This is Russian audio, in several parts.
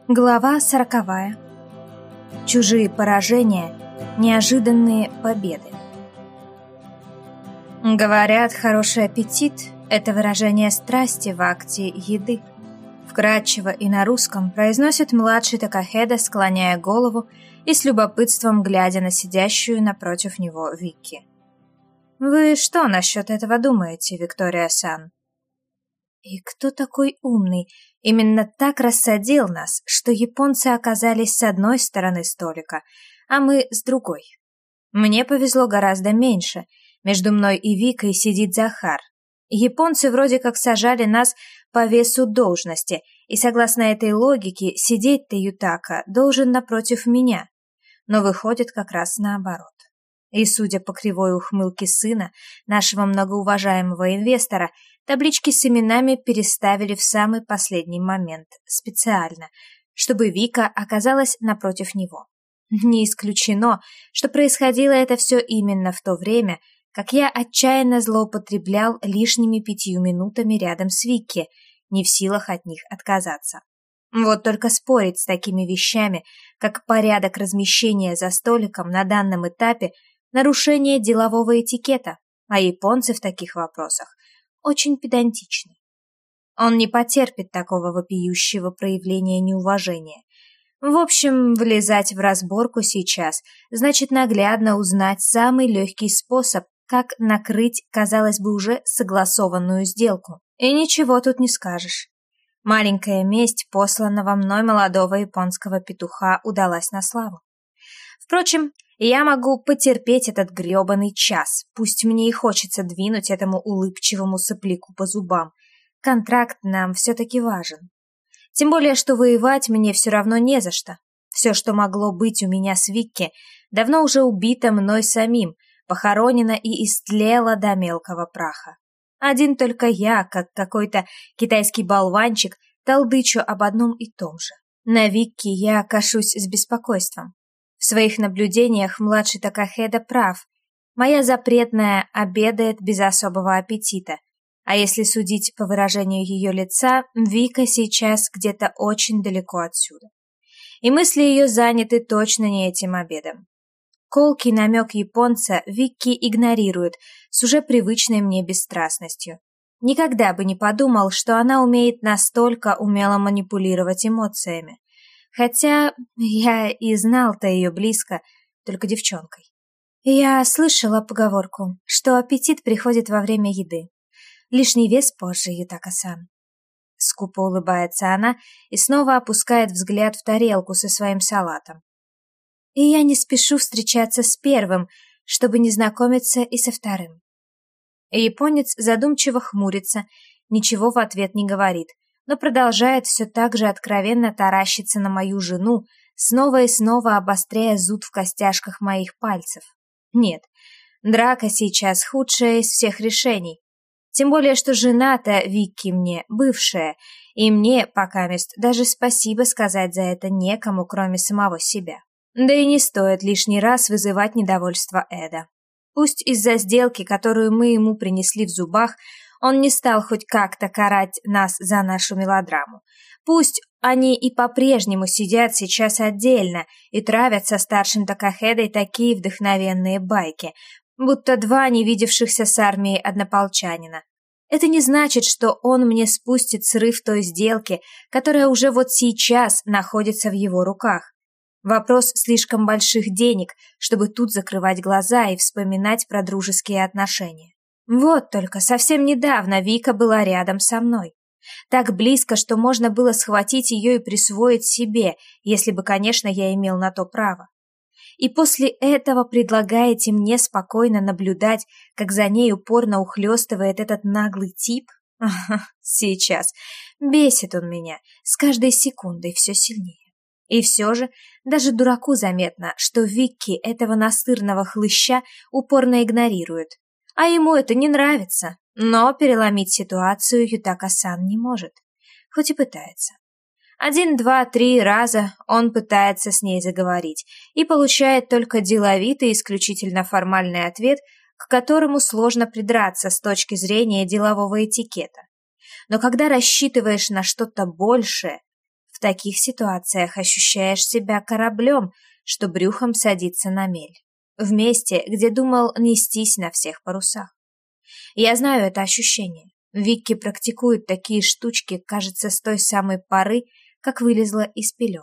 Глава 40. Чужие поражения, неожиданные победы. Говорят, хороший аппетит – это выражение страсти в акте еды. Вкратчиво и на русском произносит младший Такахеда, склоняя голову и с любопытством глядя на сидящую напротив него Викки. «Вы что насчет этого думаете, Виктория-сан?» И кто такой умный именно так рассадил нас, что японцы оказались с одной стороны столика, а мы с другой? Мне повезло гораздо меньше. Между мной и Викой сидит Захар. Японцы вроде как сажали нас по весу должности, и согласно этой логике сидеть-то Ютака должен напротив меня. Но выходит как раз наоборот. И, судя по кривой ухмылке сына, нашего многоуважаемого инвестора, таблички с именами переставили в самый последний момент, специально, чтобы Вика оказалась напротив него. Не исключено, что происходило это все именно в то время, как я отчаянно злоупотреблял лишними 5 минутами рядом с Викки, не в силах от них отказаться. Вот только спорить с такими вещами, как порядок размещения за столиком на данном этапе, нарушение делового этикета, а японцы в таких вопросах очень педантичны. Он не потерпит такого вопиющего проявления неуважения. В общем, влезать в разборку сейчас значит наглядно узнать самый легкий способ, как накрыть, казалось бы, уже согласованную сделку. И ничего тут не скажешь. Маленькая месть посланного мной молодого японского петуха удалась на славу. Впрочем, я могу потерпеть этот грёбаный час, пусть мне и хочется двинуть этому улыбчивому сопляку по зубам. Контракт нам все-таки важен. Тем более, что воевать мне все равно не за что. Все, что могло быть у меня с Викки, давно уже убито мной самим, похоронено и истлело до мелкого праха. Один только я, как какой-то китайский болванчик, толдычу об одном и том же. На Викки я кашусь с беспокойством. В своих наблюдениях младший Такахеда прав. Моя запретная обедает без особого аппетита. А если судить по выражению ее лица, Вика сейчас где-то очень далеко отсюда. И мысли ее заняты точно не этим обедом. Колкий намек японца Викки игнорирует с уже привычной мне бесстрастностью. Никогда бы не подумал, что она умеет настолько умело манипулировать эмоциями. Хотя я и знал-то ее близко, только девчонкой. Я слышала поговорку, что аппетит приходит во время еды. Лишний вес позже, Ютака-сан. Скупо улыбается она и снова опускает взгляд в тарелку со своим салатом. И я не спешу встречаться с первым, чтобы не знакомиться и со вторым. Японец задумчиво хмурится, ничего в ответ не говорит, но продолжает все так же откровенно таращиться на мою жену, снова и снова обостряя зуд в костяшках моих пальцев. Нет, драка сейчас худшая из всех решений. Тем более, что жена-то Викки мне бывшая, и мне, покамест, даже спасибо сказать за это некому, кроме самого себя. Да и не стоит лишний раз вызывать недовольство Эда. Пусть из-за сделки, которую мы ему принесли в зубах, он не стал хоть как-то карать нас за нашу мелодраму. Пусть они и по-прежнему сидят сейчас отдельно и травят со старшим Такахедой такие вдохновенные байки, будто два не видевшихся с армией однополчанина. Это не значит, что он мне спустит срыв той сделки, которая уже вот сейчас находится в его руках. Вопрос слишком больших денег, чтобы тут закрывать глаза и вспоминать про дружеские отношения. Вот только совсем недавно Вика была рядом со мной. Так близко, что можно было схватить ее и присвоить себе, если бы, конечно, я имел на то право. И после этого предлагаете мне спокойно наблюдать, как за ней упорно ухлёстывает этот наглый тип? Ага, сейчас. Бесит он меня, с каждой секундой все сильнее. И все же, даже дураку заметно, что Викки этого настырного хлыща упорно игнорирует. А ему это не нравится, но переломить ситуацию Ютака-сан не может, хоть и пытается. 1, 2, 3 раза он пытается с ней заговорить и получает только деловитый, исключительно формальный ответ, к которому сложно придраться с точки зрения делового этикета. Но когда рассчитываешь на что-то большее, В таких ситуациях ощущаешь себя кораблем, что брюхом садится на мель. В месте, где думал нестись на всех парусах. Я знаю это ощущение. Викки практикует такие штучки, кажется, с той самой поры, как вылезла из пеленок.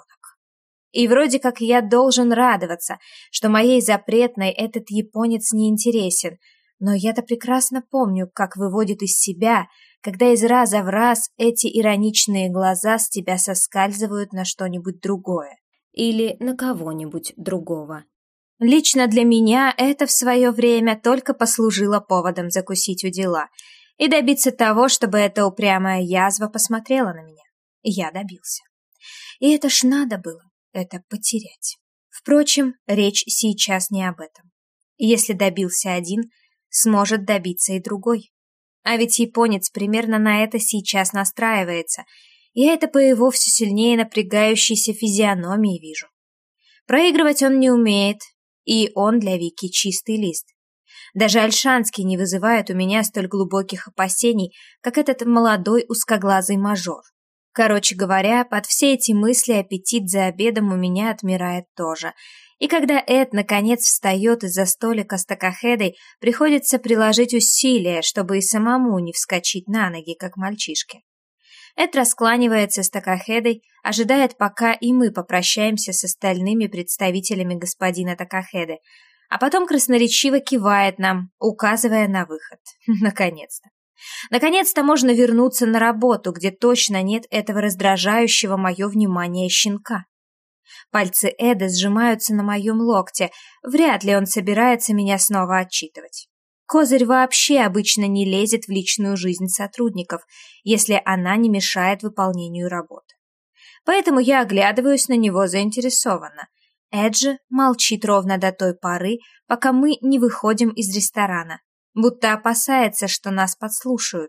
И вроде как я должен радоваться, что моей запретной этот японец не интересен, но я-то прекрасно помню, как выводит из себя, когда из раза в раз эти ироничные глаза с тебя соскальзывают на что-нибудь другое или на кого-нибудь другого. Лично для меня это в свое время только послужило поводом закусить у дела и добиться того, чтобы эта упрямая язва посмотрела на меня. Я добился. И это ж надо было, это потерять. Впрочем, речь сейчас не об этом. Если добился один, сможет добиться и другой. А ведь японец примерно на это сейчас настраивается. Я это по его все сильнее напрягающейся физиономии вижу. Проигрывать он не умеет, и он для Вики чистый лист. Даже Ольшанский не вызывает у меня столь глубоких опасений, как этот молодой узкоглазый мажор. Короче говоря, под все эти мысли аппетит за обедом у меня отмирает тоже. И когда Эд наконец встает из-за столика с Такахедой, приходится приложить усилия, чтобы и самому не вскочить на ноги, как мальчишки. Эд раскланивается с Такахедой, ожидает, пока и мы попрощаемся с остальными представителями господина Такахеды, а потом красноречиво кивает нам, указывая на выход. Наконец-то. Наконец-то можно вернуться на работу, где точно нет этого раздражающего мое внимание щенка. Пальцы Эда сжимаются на моем локте, вряд ли он собирается меня снова отчитывать. Козырь вообще обычно не лезет в личную жизнь сотрудников, если она не мешает выполнению работы. Поэтому я оглядываюсь на него заинтересованно. Эд же молчит ровно до той поры, пока мы не выходим из ресторана, будто опасается, что нас подслушают.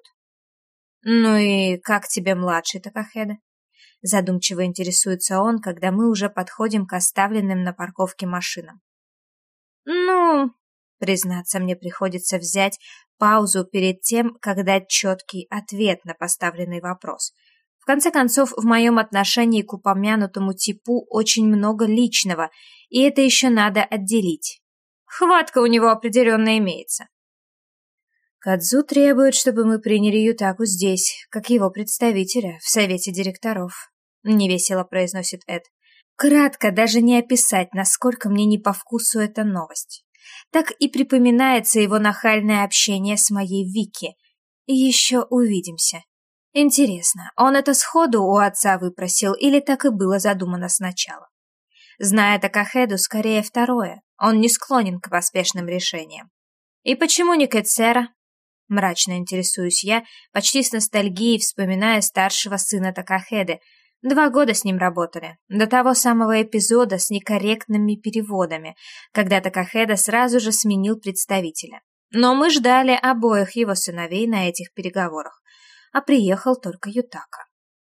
«Ну и как тебе младший Такахеда?» Задумчиво интересуется он, когда мы уже подходим к оставленным на парковке машинам. «Ну...» Признаться, мне приходится взять паузу перед тем, как дать четкий ответ на поставленный вопрос. В конце концов, в моем отношении к упомянутому типу очень много личного, и это еще надо отделить. Хватка у него определенно имеется. Кадзу требует, чтобы мы приняли Ютаку здесь, как его представителя в совете директоров. Невесело произносит Эд. Кратко даже не описать, насколько мне не по вкусу эта новость. Так и припоминается его нахальное общение с моей Вики. И еще увидимся. Интересно, он это сходу у отца выпросил или так и было задумано сначала? Зная Такахеду, скорее второе. Он не склонен к поспешным решениям. И почему не Кэцера? Мрачно интересуюсь я, почти с ностальгией вспоминая старшего сына Такахеды. 2 года с ним работали, до того самого эпизода с некорректными переводами, когда Такахеда сразу же сменил представителя. Но мы ждали обоих его сыновей на этих переговорах, а приехал только Ютака.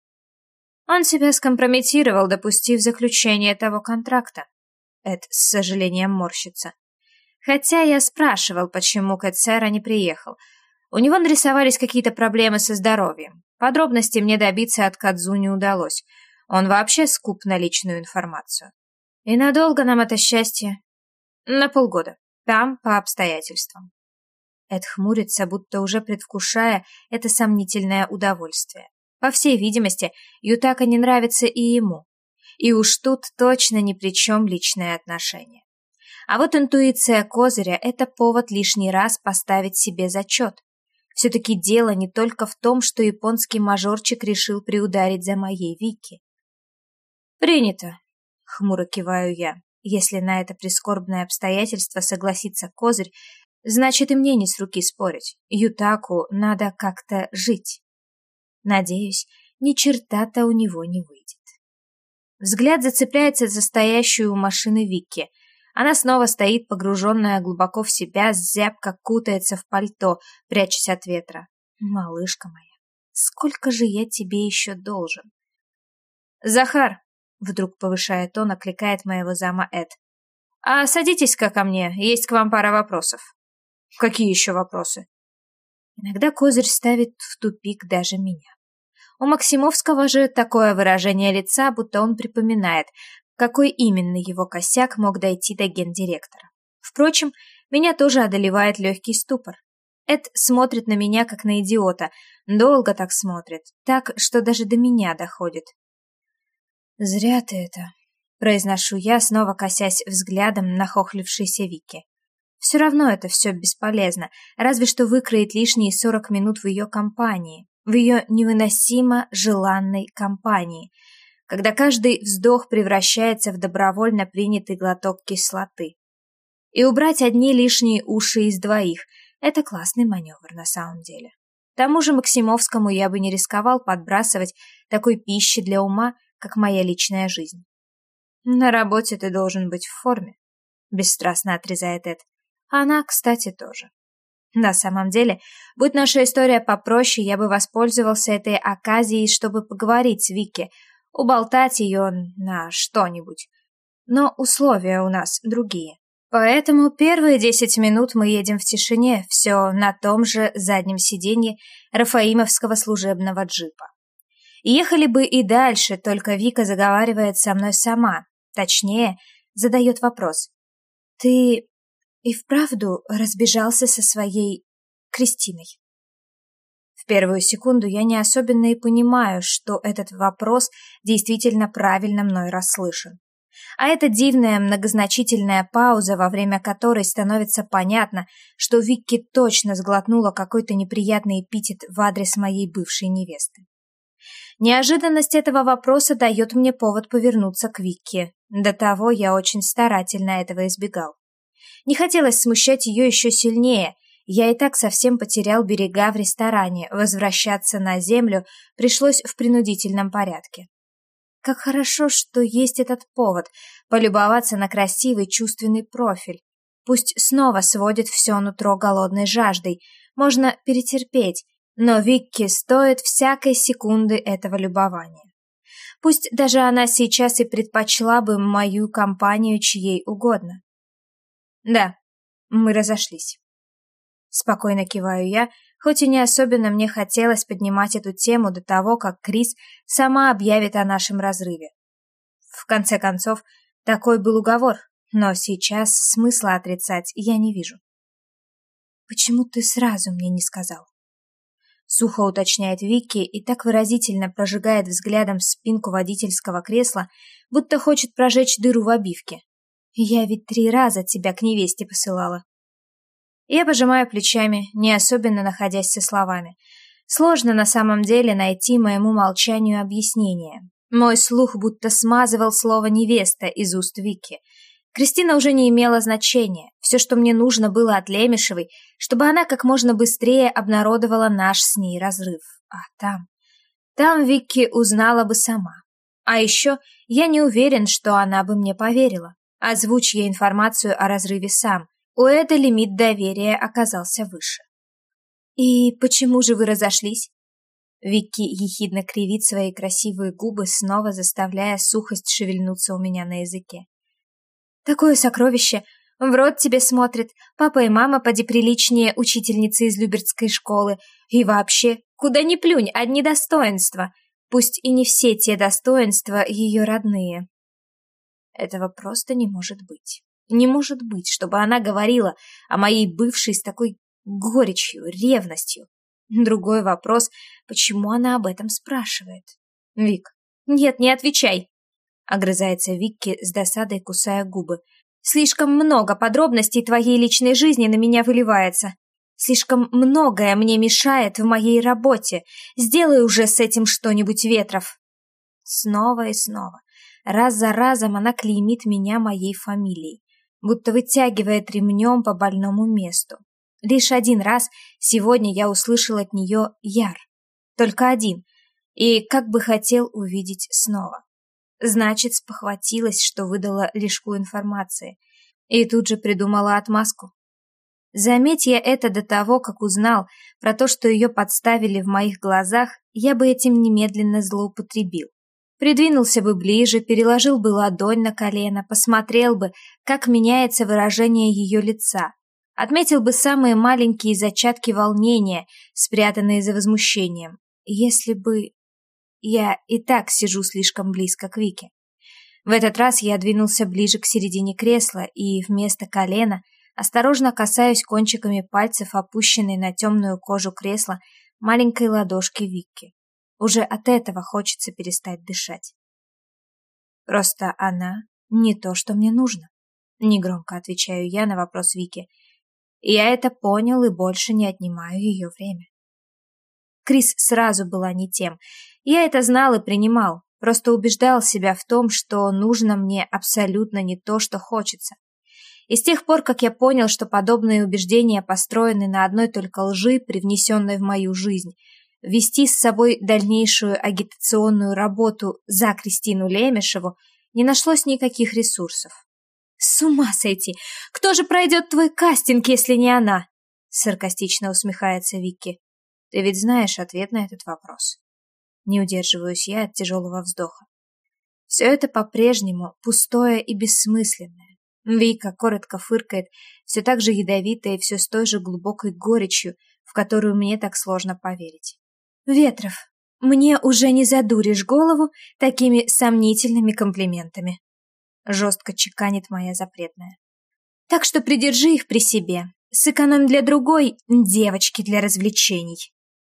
Он себя скомпрометировал, допустив заключение того контракта. Эд с сожалением морщится. Хотя я спрашивал, почему Кэцера не приехал. У него нарисовались какие-то проблемы со здоровьем. Подробностей мне добиться от Кадзу не удалось. Он вообще скуп на личную информацию. И надолго нам это счастье? На полгода. Там по обстоятельствам. Эд хмурится, будто уже предвкушая это сомнительное удовольствие. По всей видимости, Ютака не нравится и ему. И уж тут точно ни при чем личные отношения. А вот интуиция Козыря — это повод лишний раз поставить себе зачет. Все-таки дело не только в том, что японский мажорчик решил приударить за моей Вики. «Принято», — хмуро киваю я. Если на это прискорбное обстоятельство согласится Козырь, значит и мне не с руки спорить. Ютаку надо как-то жить. Надеюсь, ни черта-то у него не выйдет. Взгляд зацепляется за стоящую у машины Вики. Она снова стоит, погруженная глубоко в себя, зябко кутается в пальто, прячась от ветра. «Малышка моя, сколько же я тебе еще должен?» «Захар!» — вдруг повышая тон, окликает моего зама Эд. «А садитесь-ка ко мне, есть к вам пара вопросов». «Какие еще вопросы?» Иногда Козырь ставит в тупик даже меня. У Максимовского же такое выражение лица, будто он припоминает, какой именно его косяк мог дойти до гендиректора. Впрочем, меня тоже одолевает легкий ступор. Эд смотрит на меня, как на идиота, долго так смотрит, так, что даже до меня доходит. «Зря ты это», — произношу я, снова косясь взглядом на хохлившейся Вики. Все равно это все бесполезно, разве что выкроить лишние 40 минут в ее компании, в ее невыносимо желанной компании, когда каждый вздох превращается в добровольно принятый глоток кислоты. И убрать одни лишние уши из двоих — это классный маневр на самом деле. К тому же Максимовскому я бы не рисковал подбрасывать такой пищи для ума, как моя личная жизнь. «На работе ты должен быть в форме», — бесстрастно отрезает Эд. Она, кстати, тоже. На самом деле, будь наша история попроще, я бы воспользовался этой оказией, чтобы поговорить с Вики, уболтать ее на что-нибудь. Но условия у нас другие. Поэтому первые 10 минут мы едем в тишине, все на том же заднем сиденье рафаимовского служебного джипа. Ехали бы и дальше, только Вика заговаривает со мной сама. Точнее, задает вопрос. «Ты и вправду разбежался со своей Кристиной?» В первую секунду я не особенно и понимаю, что этот вопрос действительно правильно мной расслышан. А эта дивная многозначительная пауза, во время которой становится понятно, что Вики точно сглотнула какой-то неприятный эпитет в адрес моей бывшей невесты. Неожиданность этого вопроса дает мне повод повернуться к Вике. До того я очень старательно этого избегал. Не хотелось смущать ее еще сильнее. Я и так совсем потерял берега в ресторане. Возвращаться на землю пришлось в принудительном порядке. Как хорошо, что есть этот повод — полюбоваться на красивый чувственный профиль. Пусть снова сводит все нутро голодной жаждой. Можно перетерпеть, но Викке стоит всякой секунды этого любования. Пусть даже она сейчас и предпочла бы мою компанию чьей угодно. Да, мы разошлись. Спокойно киваю я, хоть и не особенно мне хотелось поднимать эту тему до того, как Крис сама объявит о нашем разрыве. В конце концов, такой был уговор, но сейчас смысла отрицать я не вижу. «Почему ты сразу мне не сказал?» Сухо уточняет Вики и так выразительно прожигает взглядом спинку водительского кресла, будто хочет прожечь дыру в обивке. «Я ведь 3 раза тебя к невесте посылала». Я пожимаю плечами, не особенно находясь со словами. Сложно на самом деле найти моему молчанию объяснение. Мой слух будто смазывал слово «невеста» из уст Вики. Кристина уже не имела значения. Все, что мне нужно было от Лемешевой, чтобы она как можно быстрее обнародовала наш с ней разрыв. А там Вики узнала бы сама. А еще я не уверен, что она бы мне поверила. Озвучь ей информацию о разрыве сам. У Эда лимит доверия оказался выше. «И почему же вы разошлись?» Вики ехидно кривит свои красивые губы, снова заставляя сухость шевельнуться у меня на языке. «Такое сокровище! В рот тебе смотрит. Папа и мама поди приличнее учительницы из Люберцкой школы. И вообще, куда ни плюнь, одни достоинства. Пусть и не все те достоинства ее родные». Этого просто не может быть. Не может быть, чтобы она говорила о моей бывшей с такой горечью, ревностью. Другой вопрос, почему она об этом спрашивает? «Вик, нет, не отвечай!» Огрызается Викки с досадой, кусая губы. «Слишком много подробностей твоей личной жизни на меня выливается. Слишком многое мне мешает в моей работе. Сделай уже с этим что-нибудь, Ветров!» Снова и снова, раз за разом она клеймит меня моей фамилией, будто вытягивает ремнем по больному месту. Лишь один раз сегодня я услышал от нее «Яр». Только один. И как бы хотел увидеть снова. Значит, спохватилась, что выдала лишку информации. И тут же придумала отмазку. Заметь я это до того, как узнал про то, что ее подставили в моих глазах, я бы этим немедленно злоупотребил. Придвинулся бы ближе, переложил бы ладонь на колено, посмотрел бы, как меняется выражение ее лица, отметил бы самые маленькие зачатки волнения, спрятанные за возмущением. Если бы... я и так сижу слишком близко к Вике. В этот раз я двинулся ближе к середине кресла и вместо колена осторожно касаюсь кончиками пальцев опущенной на темную кожу кресла маленькой ладошки Вики. Уже от этого хочется перестать дышать. Просто она не то, что мне нужно. Негромко отвечаю я на вопрос Вики. Я это понял и больше не отнимаю ее время. Крис сразу была не тем. Я это знал и принимал. Просто убеждал себя в том, что нужно мне абсолютно не то, что хочется. И с тех пор, как я понял, что подобные убеждения построены на одной только лжи, привнесенной в мою жизнь, вести с собой дальнейшую агитационную работу за Кристину Лемешеву не нашлось никаких ресурсов. «С ума сойти! Кто же пройдет твой кастинг, если не она?» Саркастично усмехается Вики. «Ты ведь знаешь ответ на этот вопрос». Не удерживаюсь я от тяжелого вздоха. Все это по-прежнему пустое и бессмысленное. Вика коротко фыркает, все так же ядовитая и все с той же глубокой горечью, в которую мне так сложно поверить. «Ветров, мне уже не задуришь голову такими сомнительными комплиментами», жестко чеканит моя запретная. «Так что придержи их при себе. Сэкономь для другой девочки для развлечений».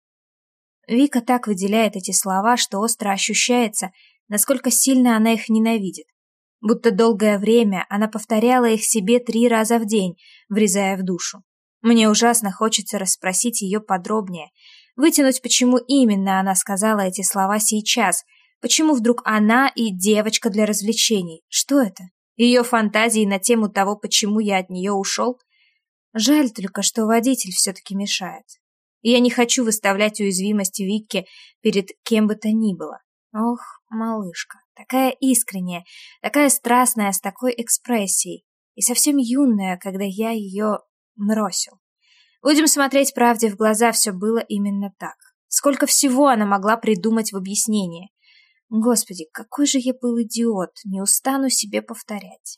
Вика так выделяет эти слова, что остро ощущается, насколько сильно она их ненавидит. Будто долгое время она повторяла их себе 3 раза в день, врезая в душу. Мне ужасно хочется расспросить ее подробнее, вытянуть, почему именно она сказала эти слова сейчас, почему вдруг она и девочка для развлечений. Что это? Ее фантазии на тему того, почему я от нее ушел? Жаль только, что водитель все-таки мешает. Я не хочу выставлять уязвимость Вики перед кем бы то ни было. Ох, малышка, такая искренняя, такая страстная, с такой экспрессией. И совсем юная, когда я ее бросил. Будем смотреть правде в глаза, все было именно так. Сколько всего она могла придумать в объяснении. Господи, какой же я был идиот, не устану себе повторять.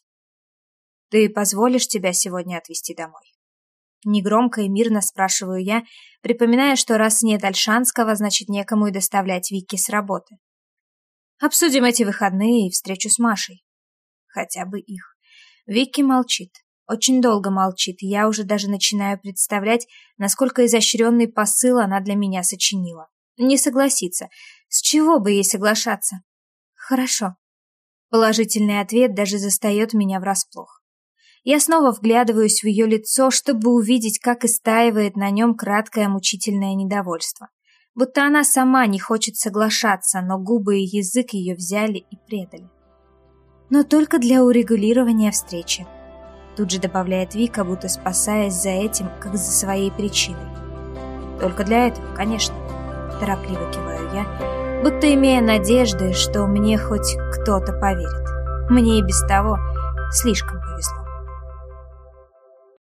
Ты позволишь тебя сегодня отвезти домой? Негромко и мирно спрашиваю я, припоминая, что раз нет Ольшанского, значит некому и доставлять Вики с работы. Обсудим эти выходные и встречу с Машей. Хотя бы их. Вики молчит. Очень долго молчит, и я уже даже начинаю представлять, насколько изощренный посыл она для меня сочинила. Не согласится. С чего бы ей соглашаться? Хорошо. Положительный ответ даже застает меня врасплох. Я снова вглядываюсь в ее лицо, чтобы увидеть, как истаивает на нем краткое мучительное недовольство. Будто она сама не хочет соглашаться, но губы и язык ее взяли и предали. Но только для урегулирования встречи. Тут же добавляет Вика, будто спасаясь за этим, как за своей причиной. Только для этого, конечно. Торопливо киваю я, будто имея надежды, что мне хоть кто-то поверит. Мне и без того слишком повезло.